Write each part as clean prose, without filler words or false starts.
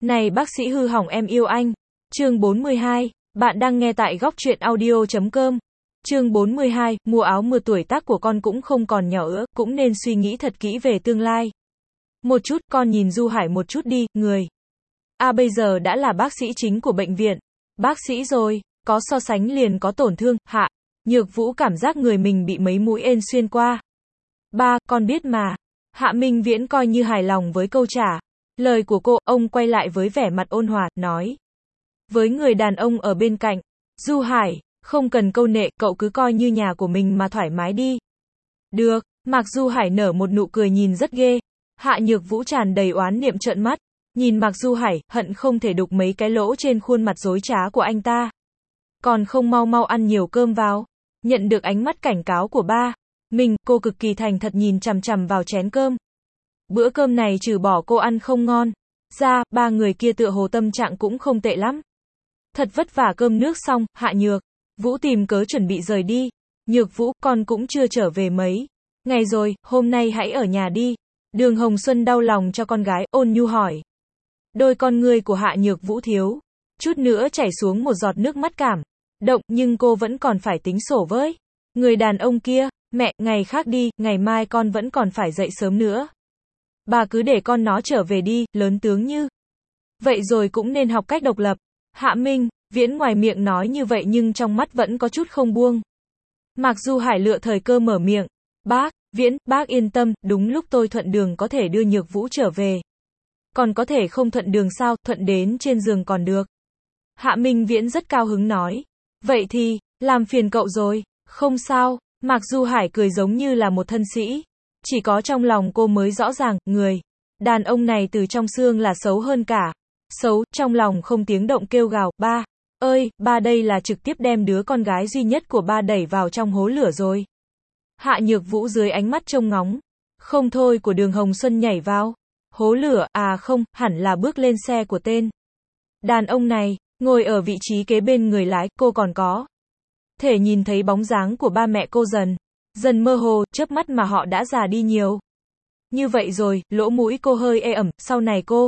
Này bác sĩ hư hỏng em yêu anh. Chương 42, bạn đang nghe tại góc truyện audio.com. Chương 42, mua áo mưa tuổi tác của con cũng không còn nhỏ nữa, cũng nên suy nghĩ thật kỹ về tương lai. Một chút, con nhìn Du Hải một chút đi, người. Bây giờ đã là bác sĩ chính của bệnh viện. Bác sĩ rồi, có so sánh liền có tổn thương, Hạ. Nhược Vũ cảm giác người mình bị mấy mũi ên xuyên qua. Ba, con biết mà. Hạ Minh Viễn coi như hài lòng với câu trả lời của cô, ông quay lại với vẻ mặt ôn hòa, nói. Với người đàn ông ở bên cạnh, Du Hải, không cần câu nệ, cậu cứ coi như nhà của mình mà thoải mái đi. Được, Mạc Du Hải nở một nụ cười nhìn rất ghê. Hạ Nhược Vũ tràn đầy oán niệm trợn mắt, nhìn Mạc Du Hải, hận không thể đục mấy cái lỗ trên khuôn mặt dối trá của anh ta. Còn không mau mau ăn nhiều cơm vào. Nhận được ánh mắt cảnh cáo của ba mình, cô cực kỳ thành thật nhìn chằm chằm vào chén cơm. Bữa cơm này trừ bỏ cô ăn không ngon ra, ba người kia tựa hồ tâm trạng cũng không tệ lắm. Thật vất vả cơm nước xong, Hạ Nhược Vũ tìm cớ chuẩn bị rời đi. Nhược Vũ, con cũng chưa trở về mấy ngày rồi, hôm nay hãy ở nhà đi. Đường Hồng Xuân đau lòng cho con gái, ôn nhu hỏi. Đôi con ngươi của Hạ Nhược Vũ thiếu chút nữa chảy xuống một giọt nước mắt cảm động, nhưng cô vẫn còn phải tính sổ với người đàn ông kia. Mẹ, ngày khác đi, ngày mai con vẫn còn phải dậy sớm nữa. Bà cứ để con nó trở về đi, lớn tướng như vậy rồi cũng nên học cách độc lập. Hạ Minh Viễn ngoài miệng nói như vậy nhưng trong mắt vẫn có chút không buông. Mạc Du Hải lựa thời cơ mở miệng. Bác Viễn, bác yên tâm, đúng lúc tôi thuận đường có thể đưa Nhược Vũ trở về. Còn có thể không thuận đường sao, thuận đến trên giường còn được. Hạ Minh Viễn rất cao hứng nói. Vậy thì, làm phiền cậu rồi. Không sao, Mạc Du Hải cười giống như là một thân sĩ. Chỉ có trong lòng cô mới rõ ràng, người đàn ông này từ trong xương là xấu hơn cả. Xấu, trong lòng không tiếng động kêu gào, ba ơi, ba đây là trực tiếp đem đứa con gái duy nhất của ba đẩy vào trong hố lửa rồi. Hạ Nhược Vũ dưới ánh mắt trông ngóng không thôi của Đường Hồng Xuân nhảy vào hố lửa, không, hẳn là bước lên xe của tên đàn ông này, ngồi ở vị trí kế bên người lái, cô còn có thể nhìn thấy bóng dáng của ba mẹ cô dần mơ hồ, chớp mắt mà họ đã già đi nhiều. Như vậy rồi, lỗ mũi cô hơi ê ẩm, sau này cô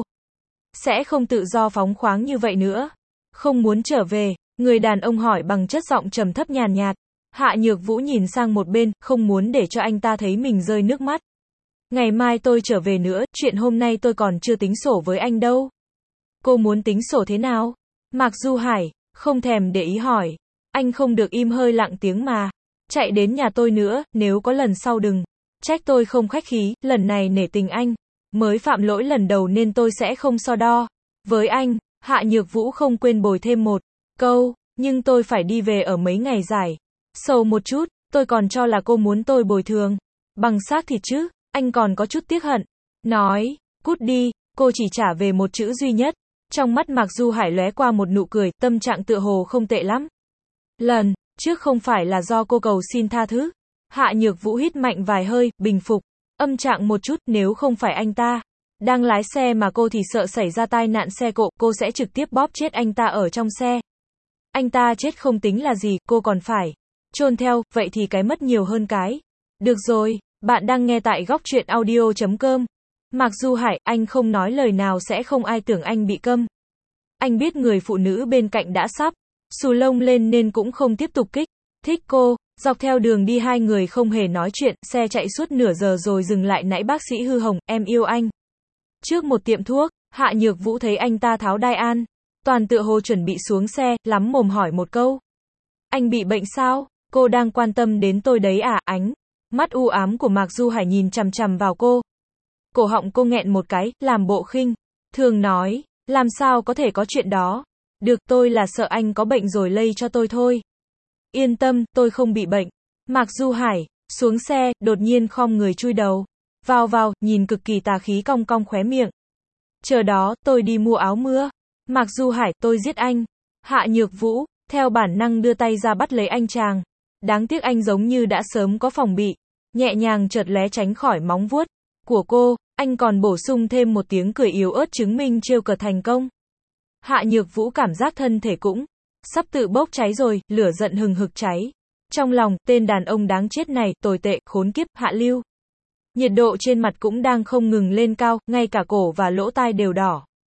sẽ không tự do phóng khoáng như vậy nữa. Không muốn trở về, người đàn ông hỏi bằng chất giọng trầm thấp nhàn nhạt. Hạ Nhược Vũ nhìn sang một bên, không muốn để cho anh ta thấy mình rơi nước mắt. Ngày mai tôi trở về nữa, chuyện hôm nay tôi còn chưa tính sổ với anh đâu. Cô muốn tính sổ thế nào? Mạc Du Hải không thèm để ý hỏi. Anh không được im hơi lặng tiếng mà. Chạy đến nhà tôi nữa, nếu có lần sau đừng trách tôi không khách khí, lần này nể tình anh mới phạm lỗi lần đầu nên tôi sẽ không so đo với anh. Hạ Nhược Vũ không quên bồi thêm một câu, nhưng tôi phải đi về ở mấy ngày dài sầu một chút, tôi còn cho là cô muốn tôi bồi thường bằng xác thịt chứ. Anh còn có chút tiếc hận nói, cút đi. Cô chỉ trả về một chữ duy nhất. Trong mắt Mạc Du Hải lóe qua một nụ cười, tâm trạng tựa hồ không tệ lắm. Lần trước không phải là do cô cầu xin tha thứ. Hạ Nhược Vũ hít mạnh vài hơi, bình phục âm trạng một chút, nếu không phải anh ta đang lái xe mà cô thì sợ xảy ra tai nạn xe cộ, cô sẽ trực tiếp bóp chết anh ta ở trong xe. Anh ta chết không tính là gì, cô còn phải chôn theo, vậy thì cái mất nhiều hơn cái. Được rồi, bạn đang nghe tại góc truyện audio.com. Mạc Du Hải, anh không nói lời nào sẽ không ai tưởng anh bị câm. Anh biết người phụ nữ bên cạnh đã sắp xù lông lên nên cũng không tiếp tục kích thích cô. Dọc theo đường đi hai người không hề nói chuyện, xe chạy suốt nửa giờ rồi dừng lại. Nãy bác sĩ hư hỏng, em yêu anh. Trước một tiệm thuốc, Hạ Nhược Vũ thấy anh ta tháo đai an toàn tựa hồ chuẩn bị xuống xe, lắm mồm hỏi một câu. Anh bị bệnh sao? Cô đang quan tâm đến tôi đấy à? Ánh mắt u ám của Mạc Du Hải nhìn chằm chằm vào cô. Cổ họng cô nghẹn một cái, làm bộ khinh thường nói, làm sao có thể có chuyện đó. Được, tôi là sợ anh có bệnh rồi lây cho tôi thôi. Yên tâm, tôi không bị bệnh. Mạc Du Hải xuống xe, đột nhiên khom người chui đầu vào, nhìn cực kỳ tà khí, cong cong khóe miệng. Chờ đó, tôi đi mua áo mưa. Mạc Du Hải, tôi giết anh. Hạ Nhược Vũ theo bản năng đưa tay ra bắt lấy anh chàng. Đáng tiếc anh giống như đã sớm có phòng bị, nhẹ nhàng chợt lé tránh khỏi móng vuốt của cô. Anh còn bổ sung thêm một tiếng cười yếu ớt chứng minh trêu cợt thành công. Hạ Nhược Vũ cảm giác thân thể cũng sắp tự bốc cháy rồi, lửa giận hừng hực cháy trong lòng, tên đàn ông đáng chết này, tồi tệ, khốn kiếp, hạ lưu. Nhiệt độ trên mặt cũng đang không ngừng lên cao, ngay cả cổ và lỗ tai đều đỏ.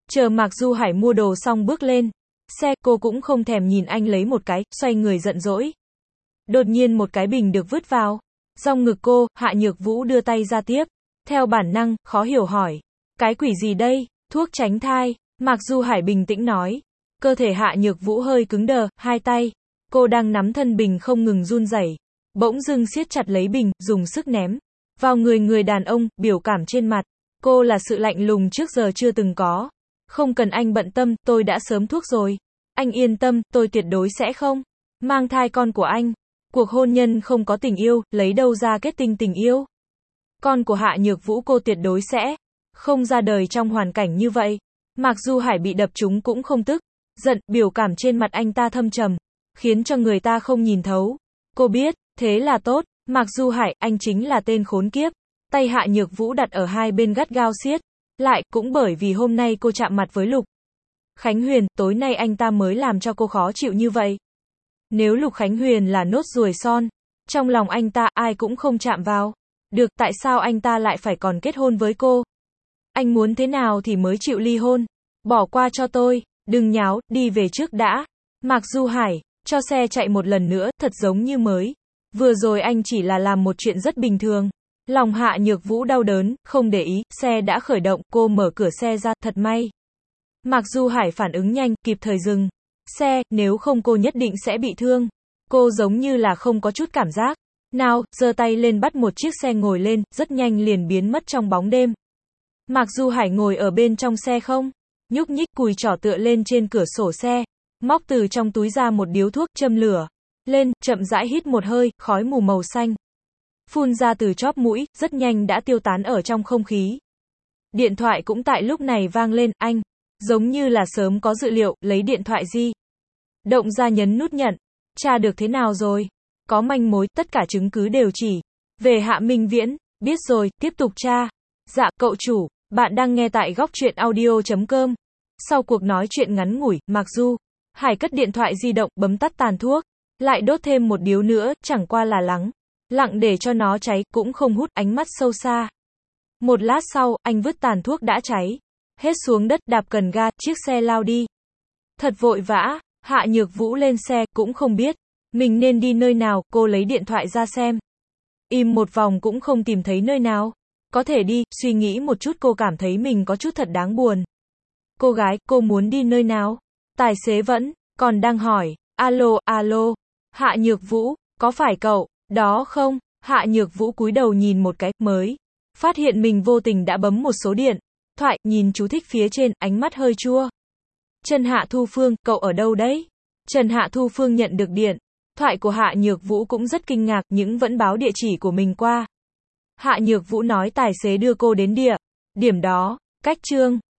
Chờ Mạc Du Hải mua đồ xong bước lên xe, cô cũng không thèm nhìn anh lấy một cái, xoay người giận dỗi. Đột nhiên một cái bình được vứt vào trong ngực cô, Hạ Nhược Vũ đưa tay ra tiếp. Theo bản năng, khó hiểu hỏi. Cái quỷ gì đây? Thuốc tránh thai. Mạc Du Hải bình tĩnh nói. Cơ thể Hạ Nhược Vũ hơi cứng đờ, hai tay. Cô đang nắm thân bình không ngừng run rẩy. Bỗng dưng siết chặt lấy bình, dùng sức ném vào người đàn ông, biểu cảm trên mặt. Cô là sự lạnh lùng trước giờ chưa từng có. Không cần anh bận tâm, tôi đã sớm thuốc rồi. Anh yên tâm, tôi tuyệt đối sẽ không mang thai con của anh. Cuộc hôn nhân không có tình yêu, lấy đâu ra kết tinh tình yêu. Con của Hạ Nhược Vũ cô tuyệt đối sẽ không ra đời trong hoàn cảnh như vậy. Mạc Du Hải bị đập trúng cũng không tức giận, biểu cảm trên mặt anh ta thâm trầm, khiến cho người ta không nhìn thấu. Cô biết, thế là tốt. Mạc Du Hải, anh chính là tên khốn kiếp. Tay Hạ Nhược Vũ đặt ở hai bên gắt gao siết lại, cũng bởi vì hôm nay cô chạm mặt với Lục Khánh Huyền, tối nay anh ta mới làm cho cô khó chịu như vậy. Nếu Lục Khánh Huyền là nốt ruồi son trong lòng anh ta, ai cũng không chạm vào được, tại sao anh ta lại phải còn kết hôn với cô? Anh muốn thế nào thì mới chịu ly hôn? Bỏ qua cho tôi, đừng nháo, đi về trước đã. Mạc Du Hải, cho xe chạy một lần nữa, thật giống như mới. Vừa rồi anh chỉ là làm một chuyện rất bình thường. Lòng Hạ Nhược Vũ đau đớn, không để ý, xe đã khởi động, cô mở cửa xe ra, thật may. Mạc Du Hải phản ứng nhanh, kịp thời dừng xe, nếu không cô nhất định sẽ bị thương. Cô giống như là không có chút cảm giác nào, giơ tay lên bắt một chiếc xe ngồi lên, rất nhanh liền biến mất trong bóng đêm. Mạc Du Hải ngồi ở bên trong xe không nhúc nhích, cùi trỏ tựa lên trên cửa sổ xe, móc từ trong túi ra một điếu thuốc, châm lửa lên, chậm rãi hít một hơi, khói mù màu xanh phun ra từ chóp mũi, rất nhanh đã tiêu tán ở trong không khí. Điện thoại cũng tại lúc này vang lên, anh giống như là sớm có dự liệu, lấy điện thoại di động ra nhấn nút nhận. Tra được thế nào rồi? Có manh mối, tất cả chứng cứ đều chỉ về Hạ Minh Viễn. Biết rồi, tiếp tục tra. Dạ, cậu chủ, bạn đang nghe tại góc truyện audio.com. Sau cuộc nói chuyện ngắn ngủi, Mạc Du Hải cất điện thoại di động, bấm tắt tàn thuốc, lại đốt thêm một điếu nữa, chẳng qua là lặng để cho nó cháy, cũng không hút, ánh mắt sâu xa. Một lát sau, anh vứt tàn thuốc đã cháy hết xuống đất, đạp cần ga, chiếc xe lao đi. Thật vội vã, Hạ Nhược Vũ lên xe, cũng không biết mình nên đi nơi nào, cô lấy điện thoại ra xem. Im một vòng cũng không tìm thấy nơi nào có thể đi, suy nghĩ một chút cô cảm thấy mình có chút thật đáng buồn. Cô gái, cô muốn đi nơi nào? Tài xế vẫn còn đang hỏi. Alo, Hạ Nhược Vũ, có phải cậu đó không? Hạ Nhược Vũ cúi đầu nhìn một cái, mới phát hiện mình vô tình đã bấm một số điện thoại, nhìn chú thích phía trên, ánh mắt hơi chua. Trần Hạ Thu Phương, cậu ở đâu đấy? Trần Hạ Thu Phương nhận được điện thoại của Hạ Nhược Vũ cũng rất kinh ngạc, nhưng vẫn báo địa chỉ của mình qua. Hạ Nhược Vũ nói tài xế đưa cô đến địa điểm đó, cách Trương